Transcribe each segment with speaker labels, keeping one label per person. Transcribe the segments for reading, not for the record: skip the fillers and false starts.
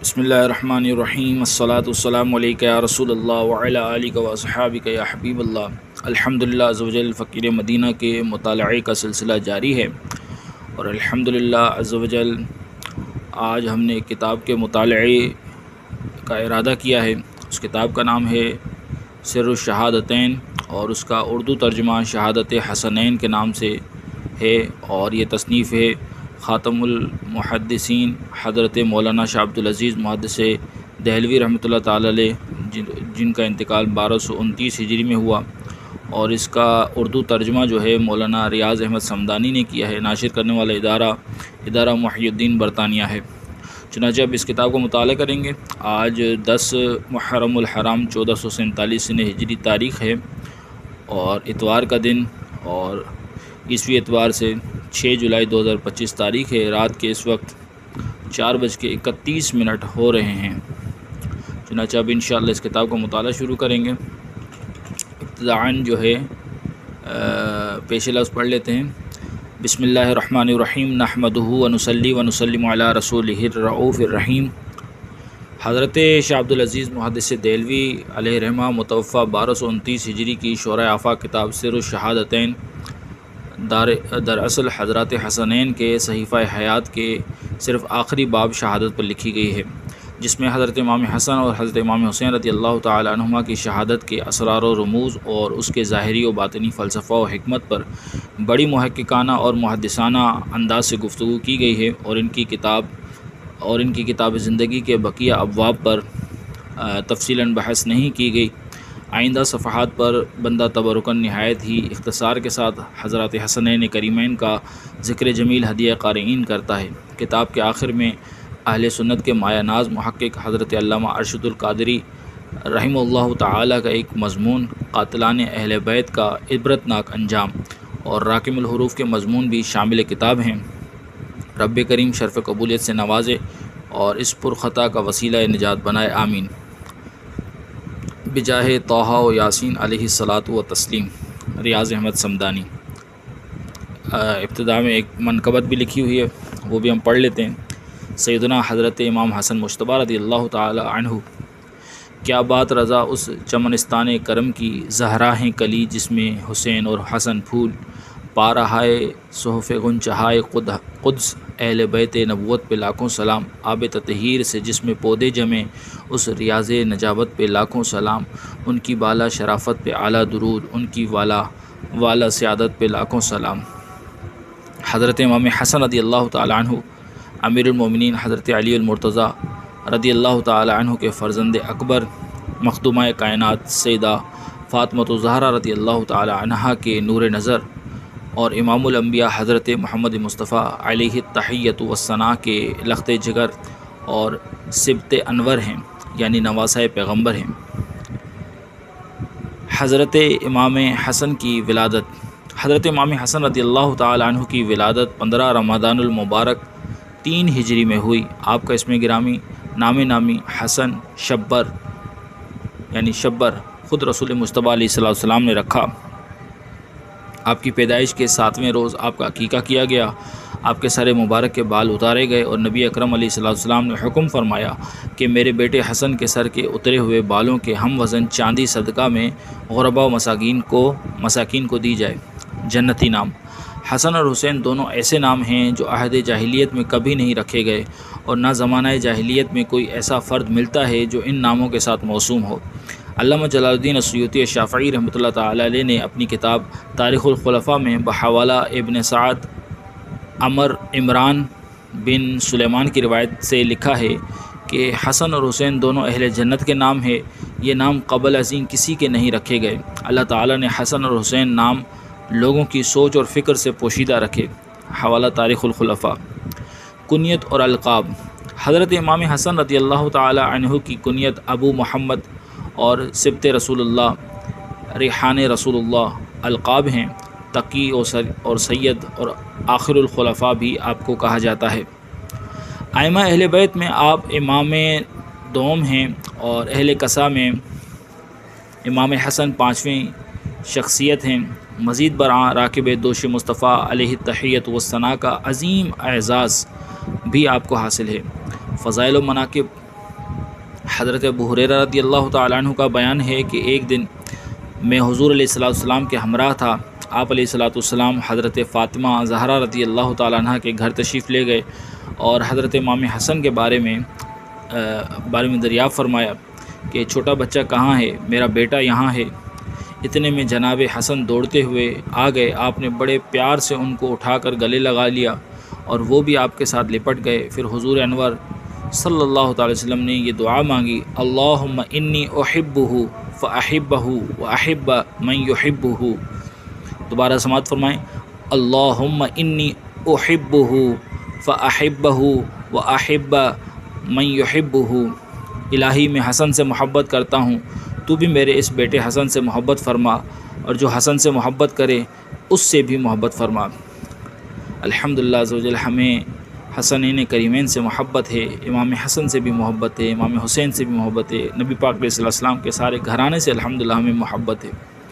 Speaker 1: بسم اللہ الرحمن الرحیم الصلاۃ والسلام علیک یا رسول اللہ وعلی آلک و اصحابک یا حبیب اللہ۔ الحمدللہ عز و جل فقیر مدینہ کے مطالعے کا سلسلہ جاری ہے، اور الحمدللہ عز و جل آج ہم نے کتاب کے مطالعے کا ارادہ کیا ہے۔ اس کتاب کا نام ہے سر الشہادتین، اور اس کا اردو ترجمہ شہادت حسنین کے نام سے ہے، اور یہ تصنیف ہے خاتم المحدثین حضرت مولانا شاہ عبدالعزیز محدث دہلوی رحمۃ اللہ تعالی علیہ، جن کا انتقال 1229 ہجری میں ہوا، اور اس کا اردو ترجمہ جو ہے مولانا ریاض احمد صمدانی نے کیا ہے۔ ناشر کرنے والا ادارہ محی الدین برطانیہ ہے۔ چنانچہ اب اس کتاب کو مطالعہ کریں گے۔ آج 10 محرم الحرام 1447 ہجری تاریخ ہے، اور اتوار کا دن، اور عیسوی اتوار سے 6 جولائی 2025 تاریخ ہے۔ رات کے اس وقت 4:31 ہو رہے ہیں۔ چنانچہ اب انشاءاللہ اس کتاب کو مطالعہ شروع کریں گے۔ ابتداءً جو ہے پیش لفظ پڑھ لیتے ہیں۔ بسم اللہ الرحمن الرحیم، نحمدہ ونصلی ونسلم علی رسولہ الرؤوف الرحیم۔ حضرت شاہ عبدالعزیز محدث دہلوی علیہ رحمہ متوفہ 1229 ہجری کی شورۂ آفاق کتاب سر الشہادتین دراصل حضرات حسنین کے صحیفہ حیات کے صرف آخری باب شہادت پر لکھی گئی ہے، جس میں حضرت امام حسن اور حضرت امام حسین رضی اللہ تعالی عنہما کی شہادت کے اسرار و رموز اور اس کے ظاہری و باطنی فلسفہ و حکمت پر بڑی محققانہ اور محدثانہ انداز سے گفتگو کی گئی ہے، اور ان کی کتاب زندگی کے بقیہ ابواب پر تفصیلاً بحث نہیں کی گئی۔ آئندہ صفحات پر بندہ تبرکاً نہایت ہی اختصار کے ساتھ حضرات حسنین کریمین کا ذکر جمیل ہدیہ قارئین کرتا ہے۔ کتاب کے آخر میں اہل سنت کے مایہ ناز محقق حضرت علامہ ارشد القادری رحمہ اللہ تعالی کا ایک مضمون قاتلان اہل بیت کا عبرتناک انجام اور راکم الحروف کے مضمون بھی شامل کتاب ہیں۔ رب کریم شرف قبولیت سے نوازے اور اس پرخطا کا وسیلہ نجات بنائے، آمین۔ بجاہ طٰہٰ و یاسین علیہ الصلاۃ و تسلیم۔ ریاض احمد صمدانی۔ ابتدا میں ایک منقبت بھی لکھی ہوئی ہے، وہ بھی ہم پڑھ لیتے ہیں۔ سیدنا حضرت امام حسن مجتبیٰ رضی اللہ تعالی عنہ، کیا بات رضا اس چمنستان کرم کی، زہرا ہیں کلی جس میں حسین اور حسن پھول، پا رہا ہے صحف غنچہائے قدس، اہل بیت نبوت پہ لاکھوں سلام، آب تطہیر سے جس میں پودے جمیں، اس ریاض نجابت پہ لاکھوں سلام، ان کی بالا شرافت پہ اعلیٰ درود، ان کی والا سعادت پہ لاکھوں سلام۔ حضرت امام حسن رضی اللہ تعالی عنہ، امیر المومنین حضرت علی المرتضیٰ رضی اللہ تعالی عنہ کے فرزند اکبر، مخدومہ کائنات سیدہ فاطمۃ الزہرا رضی اللہ تعالی عنہا کے نور نظر، اور امام الانبیاء حضرت محمد مصطفیٰ علیہ التحیۃ والثناء کے لخت جگر اور سبط انور ہیں، یعنی نواسۂ پیغمبر ہیں۔ حضرت امام حسن کی ولادت۔ حضرت امام حسن رضی اللہ تعالی عنہ کی ولادت 15 رمضان المبارک 3 ہجری میں ہوئی۔ آپ کا اسم گرامی نامی حسن شبر، یعنی شبر خود رسول مصطفیٰ علیہ السلام نے رکھا۔ آپ کی پیدائش کے 7ویں روز آپ کا عقیقہ کیا گیا۔ آپ کے سر مبارک کے بال اتارے گئے، اور نبی اکرم علیہ السلام نے حکم فرمایا کہ میرے بیٹے حسن کے سر کے اترے ہوئے بالوں کے ہم وزن چاندی صدقہ میں غربا و مساکین کو دی جائے۔ جنتی نام۔ حسن اور حسین دونوں ایسے نام ہیں جو عہد جاہلیت میں کبھی نہیں رکھے گئے، اور نہ زمانہ جاہلیت میں کوئی ایسا فرد ملتا ہے جو ان ناموں کے ساتھ موسوم ہو۔ علامہ جلال الدین السیوطی الشافعی رحمۃ اللہ تعالی علیہ نے اپنی کتاب تاریخ الخلفاء میں بحوالہ ابن سعد عمران بن سلیمان کی روایت سے لکھا ہے کہ حسن اور حسین دونوں اہل جنت کے نام ہیں۔ یہ نام قبل ازیں کسی کے نہیں رکھے گئے۔ اللہ تعالی نے حسن اور حسین نام لوگوں کی سوچ اور فکر سے پوشیدہ رکھے۔ حوالہ تاریخ الخلفاء۔ کنیت اور القاب۔ حضرت امام حسن رضی اللہ تعالی عنہ کی کنیت ابو محمد اور سبط رسول اللہ، ریحان رسول اللہ القاب ہیں۔ تقی اور سید اور آخر الخلفاء بھی آپ کو کہا جاتا ہے۔ ائمہ اہل بیت میں آپ امام دوم ہیں، اور اہل قصہ میں امام حسن 5ویں شخصیت ہیں۔ مزید برآں راکب دوش مصطفیٰ علیہ التحیۃ والثناء کا عظیم اعزاز بھی آپ کو حاصل ہے۔ فضائل و مناقب۔ حضرت ابو ہریرہ رضی اللہ تعالیٰ عنہ کا بیان ہے کہ ایک دن میں حضور علیہ السلام کے ہمراہ تھا۔ آپ علیہ السلام حضرت فاطمہ زہرا رضی اللہ تعالیٰ عنہ کے گھر تشریف لے گئے اور حضرت امام حسن کے بارے میں دریافت فرمایا کہ چھوٹا بچہ کہاں ہے، میرا بیٹا یہاں ہے۔ اتنے میں جناب حسن دوڑتے ہوئے آ گئے۔ آپ نے بڑے پیار سے ان کو اٹھا کر گلے لگا لیا اور وہ بھی آپ کے ساتھ لپٹ گئے۔ پھر حضور انور صلی اللہ تعالی وسلم نے یہ دعا مانگی، اللہم انی احبہ فاحبہ واحب من یحبہ۔ دوبارہ سماعت فرمائیں، اللہم انی احبہ فاحبہ واحب من یحبہ۔ الہی میں حسن سے محبت کرتا ہوں، تو بھی میرے اس بیٹے حسن سے محبت فرما، اور جو حسن سے محبت کرے اس سے بھی محبت فرما۔ الحمدللہ عزوجل ہمیں حسنین کریمین سے محبت ہے، امام حسن سے بھی محبت ہے، امام حسین سے بھی محبت ہے، نبی پاک علیہ السلام کے سارے گھرانے سے الحمدللہ ہمیں محبت ہے۔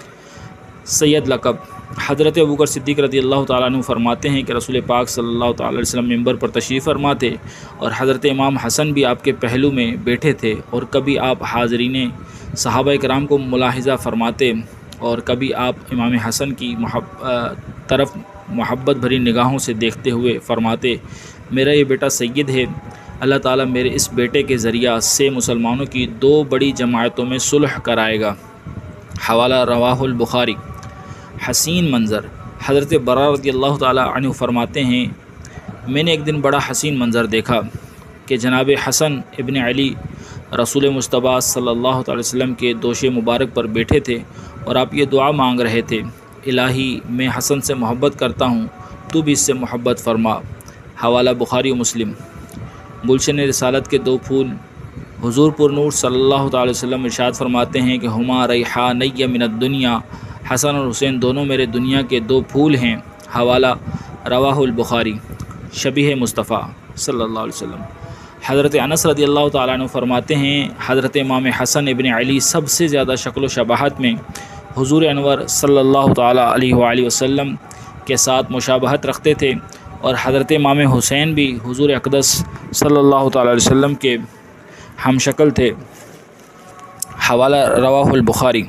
Speaker 1: سید لقب حضرت ابوبکر صدیق رضی اللہ تعالیٰ عنہ فرماتے ہیں کہ رسول پاک صلی اللہ تعالیٰ علیہ وسلم ممبر پر تشریف فرما تھے اور حضرت امام حسن بھی آپ کے پہلو میں بیٹھے تھے، اور کبھی آپ حاضرین صحابہ کرام کو ملاحظہ فرماتے اور کبھی آپ امام حسن کی طرف محبت بھری نگاہوں سے دیکھتے ہوئے فرماتے، میرا یہ بیٹا سید ہے، اللہ تعالیٰ میرے اس بیٹے کے ذریعہ سے مسلمانوں کی 2 بڑی جماعتوں میں صلح کرائے گا۔ حوالہ رواہ البخاری۔ حسین منظر حضرت برا رضی اللہ تعالیٰ عنہ فرماتے ہیں، میں نے ایک دن بڑا حسین منظر دیکھا کہ جناب حسن ابن علی رسول مصطفیٰ صلی اللہ علیہ وسلم کے دوش مبارک پر بیٹھے تھے اور آپ یہ دعا مانگ رہے تھے، الہی میں حسن سے محبت کرتا ہوں، تو بھی اس سے محبت فرما۔ حوالہ بخاری و مسلم۔ گلشن رسالت کے 2 پھول حضور پر نور صلی اللہ تعالی وسلم ارشاد فرماتے ہیں کہ ہما ریحانی من الدنیا، حسن اور حسین دونوں میرے دنیا کے 2 پھول ہیں۔ حوالہ رواہ البخاری۔ شبیہ مصطفیٰ صلی اللہ علیہ وسلم۔ حضرت انس رضی اللہ تعالیٰ عنہ فرماتے ہیں، حضرت امام حسن ابن علی سب سے زیادہ شکل و شباہت میں حضور انور صلی اللہ تعالیٰ علیہ وآلہ وسلم کے ساتھ مشابہت رکھتے تھے، اور حضرت امام حسین بھی حضور اقدس صلی اللہ تعالیٰ علیہ وسلم کے ہم شکل تھے۔ حوالہ رواہ البخاری۔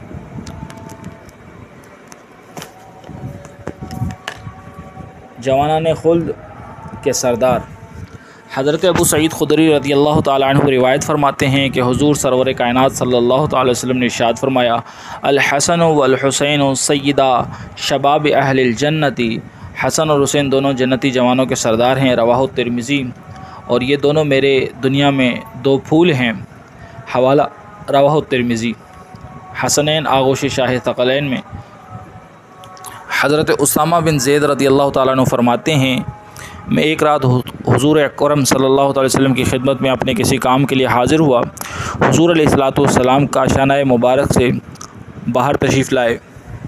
Speaker 1: جوانان خلد کے سردار حضرت ابو سعید خدری رضی اللہ تعالیٰ عنہ روایت فرماتے ہیں کہ حضور سرور کائنات صلی اللہ تعالیٰ وسلم نے ارشاد فرمایا، الحسن والحسین سیدہ شباب اہل الجنتی، حسن اور حسین دونوں جنتی جوانوں کے سردار ہیں۔ رواہ ترمذی۔ اور یہ دونوں میرے دنیا میں 2 پھول ہیں۔ حوالہ رواہ ترمذی۔ حسنین آغوش شاہ ثقلین میں۔ حضرت اسامہ بن زید رضی اللہ تعالیٰ عنہ فرماتے ہیں، میں ایک رات حضور اکرم صلی اللہ تعالی وسلم کی خدمت میں اپنے کسی کام کے لیے حاضر ہوا۔ حضور علیہ السلام کاشانہ مبارک سے باہر تشریف لائے۔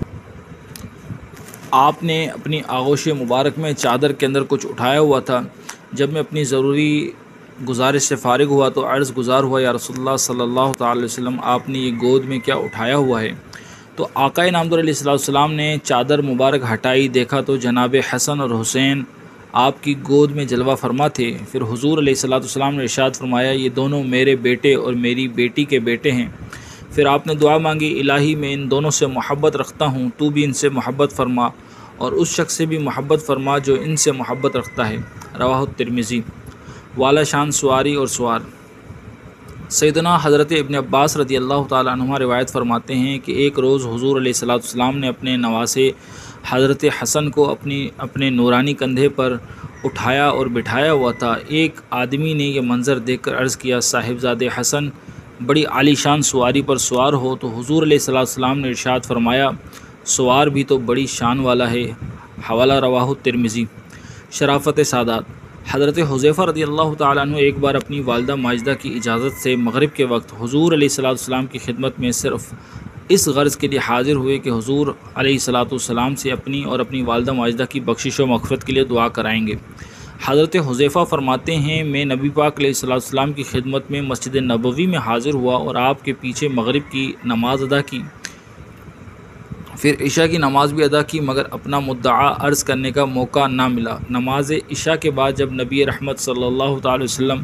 Speaker 1: آپ نے اپنی آغوش مبارک میں چادر کے اندر کچھ اٹھایا ہوا تھا۔ جب میں اپنی ضروری گزارش سے فارغ ہوا تو عرض گزار ہوا، یا رسول اللہ صلی اللہ تعالی وسلم، آپ نے یہ گود میں کیا اٹھایا ہوا ہے؟ تو آقا نامدار علیہ السلام نے چادر مبارک ہٹائی، دیکھا تو جناب حسن اور حسین آپ کی گود میں جلوہ فرما تھے۔ پھر حضور علیہ السلام نے ارشاد فرمایا، یہ دونوں میرے بیٹے اور میری بیٹی کے بیٹے ہیں۔ پھر آپ نے دعا مانگی، الہی میں ان دونوں سے محبت رکھتا ہوں، تو بھی ان سے محبت فرما، اور اس شخص سے بھی محبت فرما جو ان سے محبت رکھتا ہے۔ رواہ ترمذی۔ والا شان سواری اور سوار سیدنا حضرت ابن عباس رضی اللہ تعالیٰ عنہ روایت فرماتے ہیں کہ ایک روز حضور علیہ السلام نے اپنے نواسے حضرت حسن کو اپنے نورانی کندھے پر اٹھایا اور بٹھایا ہوا تھا۔ ایک آدمی نے یہ منظر دیکھ کر عرض کیا، صاحبزادے حسن بڑی عالی شان سواری پر سوار ہو؟ تو حضور علیہ السلام نے ارشاد فرمایا، سوار بھی تو بڑی شان والا ہے۔ حوالہ رواہ ترمذی۔ شرافت سادات حضرت حذیفہ رضی اللہ تعالیٰ عنہ ایک بار اپنی والدہ ماجدہ کی اجازت سے مغرب کے وقت حضور علیہ السلام کی خدمت میں صرف اس غرض کے لیے حاضر ہوئے کہ حضور علیہ السلام سے اپنی اور اپنی والدہ ماجدہ کی بخشش و مغفرت کے لیے دعا کرائیں گے۔ حضرت حذیفہ فرماتے ہیں، میں نبی پاک علیہ السلام کی خدمت میں مسجد نبوی میں حاضر ہوا اور آپ کے پیچھے مغرب کی نماز ادا کی، پھر عشاء کی نماز بھی ادا کی، مگر اپنا مدعا عرض کرنے کا موقع نہ ملا۔ نماز عشاء کے بعد جب نبی رحمت صلی اللہ تعالی وسلم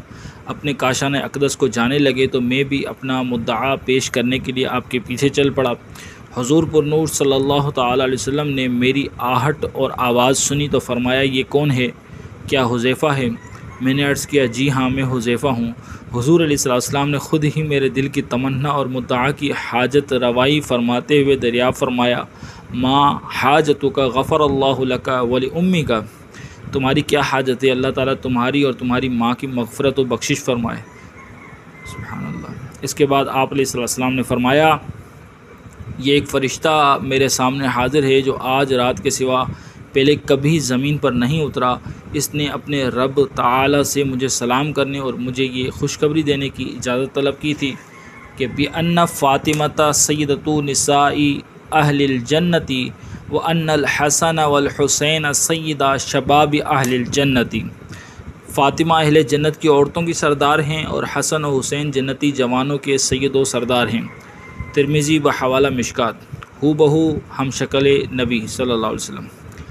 Speaker 1: اپنے کاشان اقدس کو جانے لگے تو میں بھی اپنا مدعا پیش کرنے کے لیے آپ کے پیچھے چل پڑا۔ حضور پر نور صلی اللہ تعالیٰ علیہ وسلم نے میری آہٹ اور آواز سنی تو فرمایا یہ کون ہے؟ کیا حذیفہ ہے؟ میں نے عرض کیا جی ہاں میں حذیفہ ہوں۔ حضور علیہ السلام نے خود ہی میرے دل کی تمنا اور مدعا کی حاجت روائی فرماتے ہوئے دریافت فرمایا ما حاجتک غفر اللہ لک ولأمک، تمہاری کیا حاجت ہے؟ اللہ تعالیٰ تمہاری اور تمہاری ماں کی مغفرت و بخشش فرمائے۔ سبحان اللہ۔ اس کے بعد آپ علیہ السلام نے فرمایا یہ ایک فرشتہ میرے سامنے حاضر ہے جو آج رات کے سوا پہلے کبھی زمین پر نہیں اترا۔ اس نے اپنے رب تعالی سے مجھے سلام کرنے اور مجھے یہ خوشخبری دینے کی اجازت طلب کی تھی کہ بِأَنَّ فاطمۃ سیدۃ نساء اہل الجنۃ وَأَنَّ الحسن والحسین سیدہ شباب اہل الجنۃ، فاطمہ اہل جنت کی عورتوں کی سردار ہیں اور حسن و حسین جنتی جوانوں کے سید و سردار ہیں۔ ترمذی بحوالہ مشکات، ہو بہو ہم شکل نبی صلی اللہ علیہ وسلم۔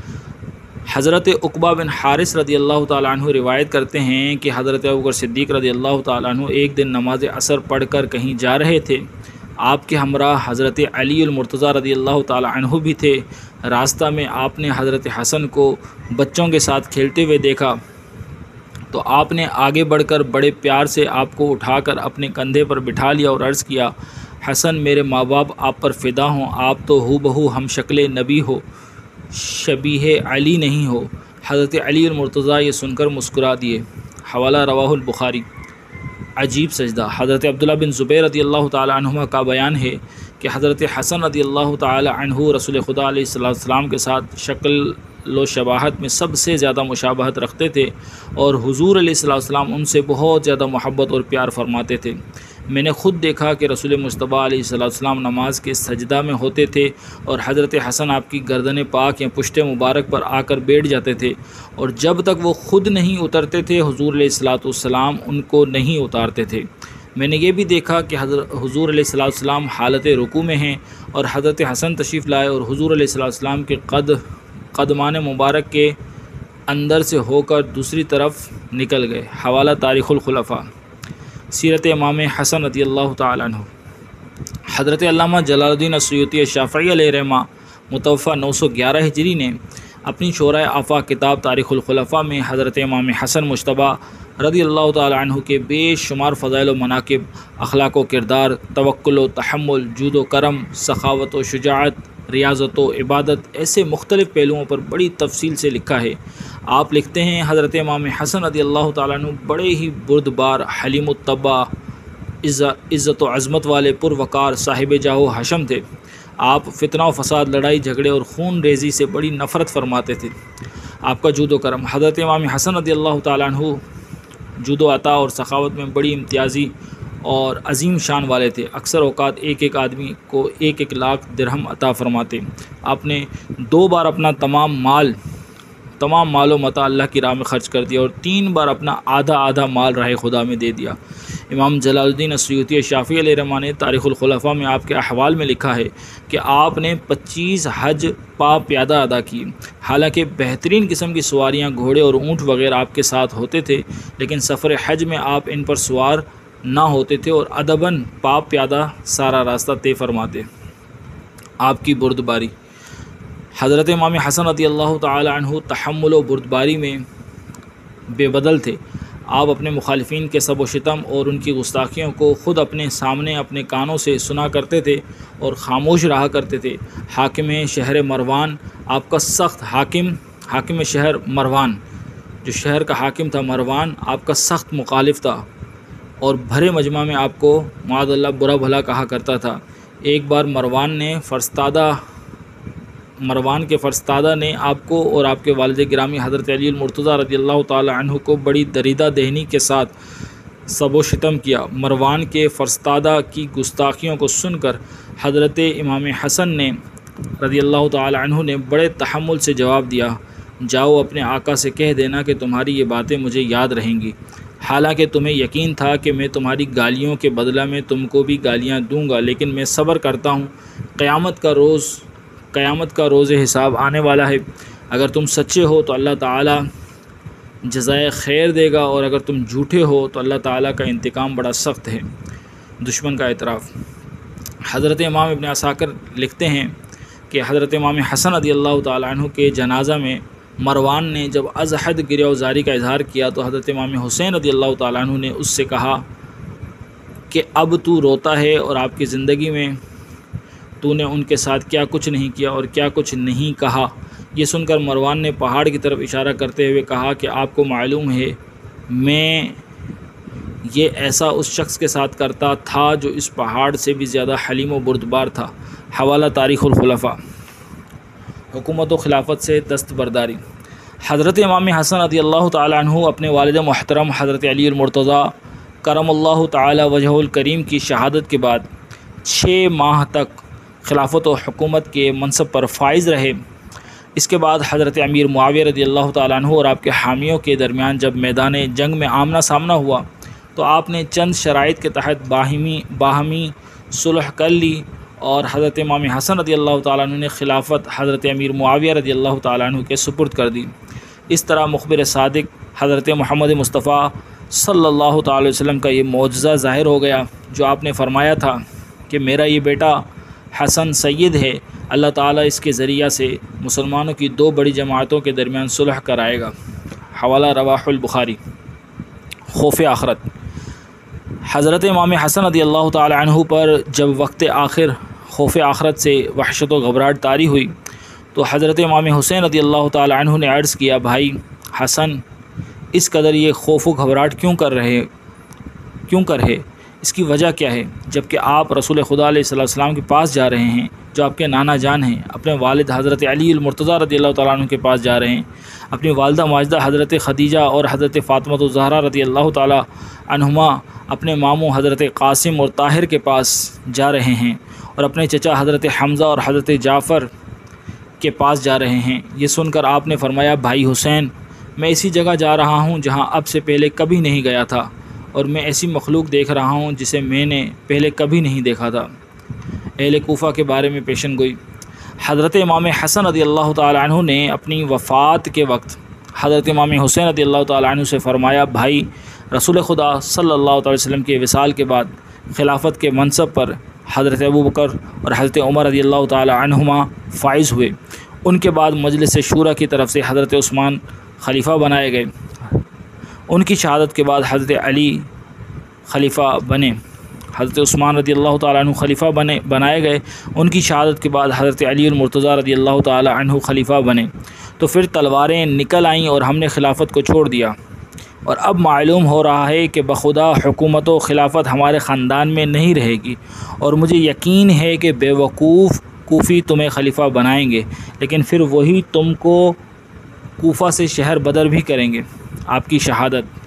Speaker 1: حضرت عقبہ بن حارث رضی اللہ تعالیٰ عنہ روایت کرتے ہیں کہ حضرت ابوبکر صدیق رضی اللہ تعالیٰ عنہ ایک دن نماز عصر پڑھ کر کہیں جا رہے تھے۔ آپ کے ہمراہ حضرت علی المرتضیٰ رضی اللہ تعالیٰ عنہ بھی تھے۔ راستہ میں آپ نے حضرت حسن کو بچوں کے ساتھ کھیلتے ہوئے دیکھا تو آپ نے آگے بڑھ کر بڑے پیار سے آپ کو اٹھا کر اپنے کندھے پر بٹھا لیا اور عرض کیا حسن میرے ماں باپ آپ پر فدا ہوں، آپ تو ہو بہو ہم شکل نبی ہو، شبیہ علی نہیں ہو۔ حضرت علی المرتضیٰ یہ سن کر مسکرا دیے۔ حوالہ رواہ البخاری۔ عجیب سجدہ۔ حضرت عبداللہ بن زبیر رضی اللہ تعالیٰ عنہما کا بیان ہے کہ حضرت حسن رضی اللہ تعالیٰ عنہ رسول خدا علیہ السلام کے ساتھ شکل و شباہت میں سب سے زیادہ مشابہت رکھتے تھے اور حضور علیہ السلام ان سے بہت زیادہ محبت اور پیار فرماتے تھے۔ میں نے خود دیکھا کہ رسول مصطفیٰ علیہ السلام نماز کے سجدہ میں ہوتے تھے اور حضرت حسن آپ کی گردن پاک یا پشت مبارک پر آ کر بیٹھ جاتے تھے، اور جب تک وہ خود نہیں اترتے تھے حضور علیہ السلام ان کو نہیں اتارتے تھے۔ میں نے یہ بھی دیکھا کہ حضور علیہ السلام حالت رکوع میں ہیں اور حضرت حسن تشریف لائے اور حضور علیہ السلام کے قدمان مبارک کے اندر سے ہو کر دوسری طرف نکل گئے۔ حوالہ تاریخ الخلفاء۔ سیرت امام حسن رضی اللہ تعالیٰ عنہ۔ حضرت علامہ جلال الدین السیوطی الشافعی علیہ رحمہ متوفہ 911 ہجری نے اپنی شورۂ آفاق کتاب تاریخ الخلفاء میں حضرت امام حسن مجتبیٰ رضی اللہ تعالیٰ عنہ کے بے شمار فضائل و مناقب، اخلاق و کردار، توکل و تحمل، جود و کرم، سخاوت و شجاعت، ریاضت و عبادت، ایسے مختلف پہلوؤں پر بڑی تفصیل سے لکھا ہے۔ آپ لکھتے ہیں حضرت امام حسن رضی اللہ تعالیٰ عنہ بڑے ہی بردبار، حلیم الطبع، عزت و عظمت والے پروقار صاحب جاہ و حشم تھے۔ آپ فتنہ و فساد، لڑائی جھگڑے اور خون ریزی سے بڑی نفرت فرماتے تھے۔ آپ کا جود و کرم۔ حضرت امام حسن رضی اللہ تعالیٰ عنہ جود و عطا اور سخاوت میں بڑی امتیازی اور عظیم شان والے تھے۔ اکثر اوقات ایک ایک آدمی کو 1 لاکھ درہم عطا فرماتے۔ آپ نے 2 بار اپنا تمام مال و متاع اللہ کی راہ میں خرچ کر دیا اور 3 بار اپنا آدھا مال راہ خدا میں دے دیا۔ امام جلال الدین السیوطی شافعی علیہ رحمہ نے تاریخ الخلفاء میں آپ کے احوال میں لکھا ہے کہ آپ نے 25 حج پا پیادہ ادا کی۔ حالانکہ بہترین قسم کی سواریاں گھوڑے اور اونٹ وغیرہ آپ کے ساتھ ہوتے تھے، لیکن سفر حج میں آپ ان پر سوار نہ ہوتے تھے اور ادباً پا پیادہ سارا راستہ طے فرماتے۔ آپ کی بردباری۔ حضرت امام حسن رضی اللہ تعالی عنہ تحمل و بردباری میں بے بدل تھے۔ آپ اپنے مخالفین کے سب و شتم اور ان کی گستاخیوں کو خود اپنے سامنے اپنے کانوں سے سنا کرتے تھے اور خاموش رہا کرتے تھے۔ حاکم شہر مروان آپ کا سخت حاکم شہر مروان، جو شہر کا حاکم تھا مروان، آپ کا سخت مخالف تھا اور بھرے مجمع میں آپ کو معاذ اللہ برا بھلا کہا کرتا تھا۔ ایک بار مروان کے فرستادہ نے آپ کو اور آپ کے والد گرامی حضرت علی المرتضیٰ رضی اللہ تعالی عنہ کو بڑی دریدہ دہنی کے ساتھ سب و شتم کیا۔ مروان کے فرستادہ کی گستاخیوں کو سن کر حضرت امام حسن نے رضی اللہ تعالی عنہ نے بڑے تحمل سے جواب دیا، جاؤ اپنے آقا سے کہہ دینا کہ تمہاری یہ باتیں مجھے یاد رہیں گی، حالانکہ تمہیں یقین تھا کہ میں تمہاری گالیوں کے بدلہ میں تم کو بھی گالیاں دوں گا، لیکن میں صبر کرتا ہوں۔ قیامت کا روز حساب آنے والا ہے، اگر تم سچے ہو تو اللہ تعالیٰ جزائے خیر دے گا، اور اگر تم جھوٹے ہو تو اللہ تعالیٰ کا انتقام بڑا سخت ہے۔ دشمن کا اعتراف۔ حضرت امام ابن عساکر لکھتے ہیں کہ حضرت امام حسن رضی اللہ تعالیٰ عنہ کے جنازہ میں مروان نے جب از حد گریہ وزاری کا اظہار کیا تو حضرت امام حسین رضی اللہ تعالیٰ عنہ نے اس سے کہا کہ اب تو روتا ہے، اور آپ کی زندگی میں تو نے ان کے ساتھ کیا کچھ نہیں کیا اور کیا کچھ نہیں کہا۔ یہ سن کر مروان نے پہاڑ کی طرف اشارہ کرتے ہوئے کہا کہ آپ کو معلوم ہے میں یہ ایسا اس شخص کے ساتھ کرتا تھا جو اس پہاڑ سے بھی زیادہ حلیم و بردبار تھا۔ حوالہ تاریخ الخلفاء۔ حکومت و خلافت سے دستبرداری۔ حضرت امام حسن رضی اللہ تعالیٰ عنہ اپنے والد محترم حضرت علی المرتضیٰ کرم اللہ تعالی وجہہ الکریم کی شہادت کے بعد 6 ماہ تک خلافت و حکومت کے منصب پر فائز رہے۔ اس کے بعد حضرت امیر معاویہ رضی اللہ تعالیٰ عنہ اور آپ کے حامیوں کے درمیان جب میدان جنگ میں آمنا سامنا ہوا تو آپ نے چند شرائط کے تحت باہمی صلح کر لی، اور حضرت امام حسن رضی اللہ تعالیٰ عنہ نے خلافت حضرت امیر معاویہ رضی اللہ تعالیٰ عنہ کے سپرد کر دی۔ اس طرح مخبر صادق حضرت محمد مصطفیٰ صلی اللہ تعالی وسلم کا یہ معجزہ ظاہر ہو گیا جو آپ نے فرمایا تھا کہ میرا یہ بیٹا حسن سید ہے، اللہ تعالیٰ اس کے ذریعہ سے مسلمانوں کی 2 بڑی جماعتوں کے درمیان صلح کرائے گا۔ حوالہ رواح البخاری۔ خوف آخرت۔ حضرت امام حسن رضی اللہ تعالی عنہ پر جب وقت آخر خوف آخرت سے وحشت و گھبراہٹ طاری ہوئی تو حضرت امام حسین رضی اللہ تعالی عنہ نے عرض کیا، بھائی حسن، اس قدر یہ خوف و گھبراہٹ کیوں کر رہے، اس کی وجہ کیا ہے؟ جب کہ آپ رسول خدا علیہ السلام کے پاس جا رہے ہیں جو آپ کے نانا جان ہیں، اپنے والد حضرت علی المرتضیٰ رضی اللہ تعالیٰ عنہ کے پاس جا رہے ہیں، اپنی والدہ ماجدہ حضرت خدیجہ اور حضرت فاطمہ الزہرا رضی اللہ تعالیٰ عنہما اپنے ماموں حضرت قاسم اور طاہر کے پاس جا رہے ہیں، اور اپنے چچا حضرت حمزہ اور حضرت جعفر کے پاس جا رہے ہیں۔ یہ سن کر آپ نے فرمایا، بھائی حسین، میں اسی جگہ جا رہا ہوں جہاں اب سے پہلے کبھی نہیں گیا تھا، اور میں ایسی مخلوق دیکھ رہا ہوں جسے میں نے پہلے کبھی نہیں دیکھا تھا۔ اہل کوفہ کے بارے میں پیشن گوئی۔ حضرت امام حسن رضی اللہ تعالی عنہ نے اپنی وفات کے وقت حضرت امام حسین رضی اللہ تعالی عنہ سے فرمایا، بھائی رسول خدا صلی اللہ تعالی وسلم کے وصال کے بعد خلافت کے منصب پر حضرت ابوبکر اور حضرت عمر رضی اللہ تعالی عنہما فائز ہوئے۔ ان کے بعد مجلس شورا کی طرف سے حضرت عثمان خلیفہ بنائے گئے۔ ان کی شہادت کے بعد حضرت علی خلیفہ بنے۔ حضرت عثمان رضی اللہ تعالیٰ عنہ خلیفہ بنائے گئے۔ ان کی شہادت کے بعد حضرت علی المرتضیٰ رضی اللہ تعالیٰ عنہ خلیفہ بنے۔ تو پھر تلواریں نکل آئیں اور ہم نے خلافت کو چھوڑ دیا، اور اب معلوم ہو رہا ہے کہ بخدا حکومت و خلافت ہمارے خاندان میں نہیں رہے گی، اور مجھے یقین ہے کہ بے وقوف کوفی تمہیں خلیفہ بنائیں گے، لیکن پھر وہی تم کو کوفہ سے شہر بدر بھی کریں گے۔ آپ کی شہادت۔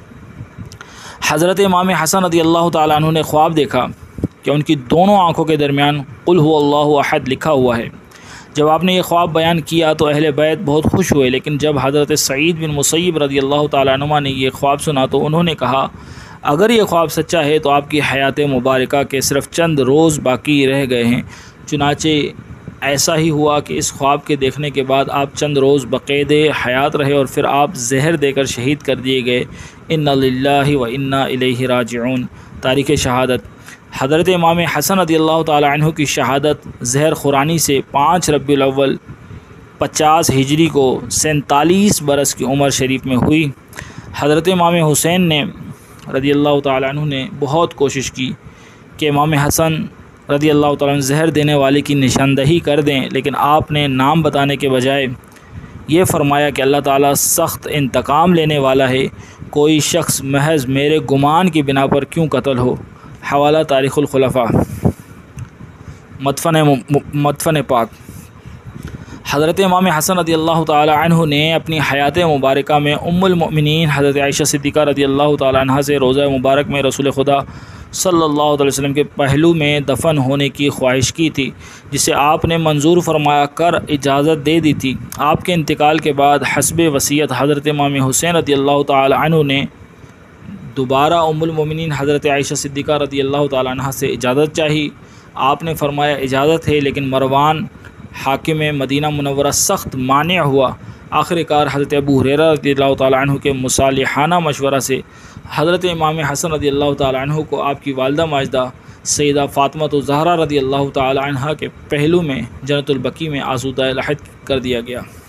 Speaker 1: حضرت امام حسن رضی اللہ تعالیٰ عنہ نے خواب دیکھا کہ ان کی دونوں آنکھوں کے درمیان قل هو اللہ احد لکھا ہوا ہے۔ جب آپ نے یہ خواب بیان کیا تو اہل بیت بہت خوش ہوئے، لیکن جب حضرت سعید بن مسیب رضی اللہ تعالیٰ عنہ نے یہ خواب سنا تو انہوں نے کہا، اگر یہ خواب سچا ہے تو آپ کی حیات مبارکہ کے صرف چند روز باقی رہ گئے ہیں۔ چنانچہ ایسا ہی ہوا کہ اس خواب کے دیکھنے کے بعد آپ چند روز بقید حیات رہے، اور پھر آپ زہر دے کر شہید کر دیے گئے۔ انا للہ و انا الیہ راجعون۔ تاریخ شہادت۔ حضرت امام حسن رضی اللہ تعالی عنہ کی شہادت زہر خورانی سے 5 ربیع الاول 50 ہجری کو 47 برس کی عمر شریف میں ہوئی۔ حضرت امام حسین نے رضی اللہ تعالی عنہ نے بہت کوشش کی کہ امام حسن رضی اللہ تعالیٰ عنہ زہر دینے والے کی نشاندہی کر دیں، لیکن آپ نے نام بتانے کے بجائے یہ فرمایا کہ اللہ تعالیٰ سخت انتقام لینے والا ہے، کوئی شخص محض میرے گمان کی بنا پر کیوں قتل ہو۔ حوالہ تاریخ الخلفاء۔ مدفن پاک۔ حضرت امام حسن رضی اللہ تعالی عنہ نے اپنی حیات مبارکہ میں ام المؤمنین حضرت عائشہ صدیقہ رضی اللہ تعالی عنہ سے روضہ مبارک میں رسول خدا صلی اللہ علیہ وسلم کے پہلو میں دفن ہونے کی خواہش کی تھی، جسے آپ نے منظور فرمایا کر اجازت دے دی تھی۔ آپ کے انتقال کے بعد حسب وصیت حضرت امام حسین رضی اللہ تعالی عنہ نے دوبارہ ام المؤمنین حضرت عائشہ صدیقہ رضی اللہ تعالی عنہ سے اجازت چاہی۔ آپ نے فرمایا اجازت ہے، لیکن مروان حاکم مدینہ منورہ سخت مانع ہوا۔ آخر کار حضرت ابو ہریرہ رضی اللہ تعالیٰ عنہ کے مصالحانہ مشورہ سے حضرت امام حسن رضی اللہ تعالیٰ عنہ کو آپ کی والدہ ماجدہ سیدہ فاطمہ الزہرا رضی اللہ تعالیٰ عنہ کے پہلو میں جنت البقیع میں آسودہ لحد کر دیا گیا۔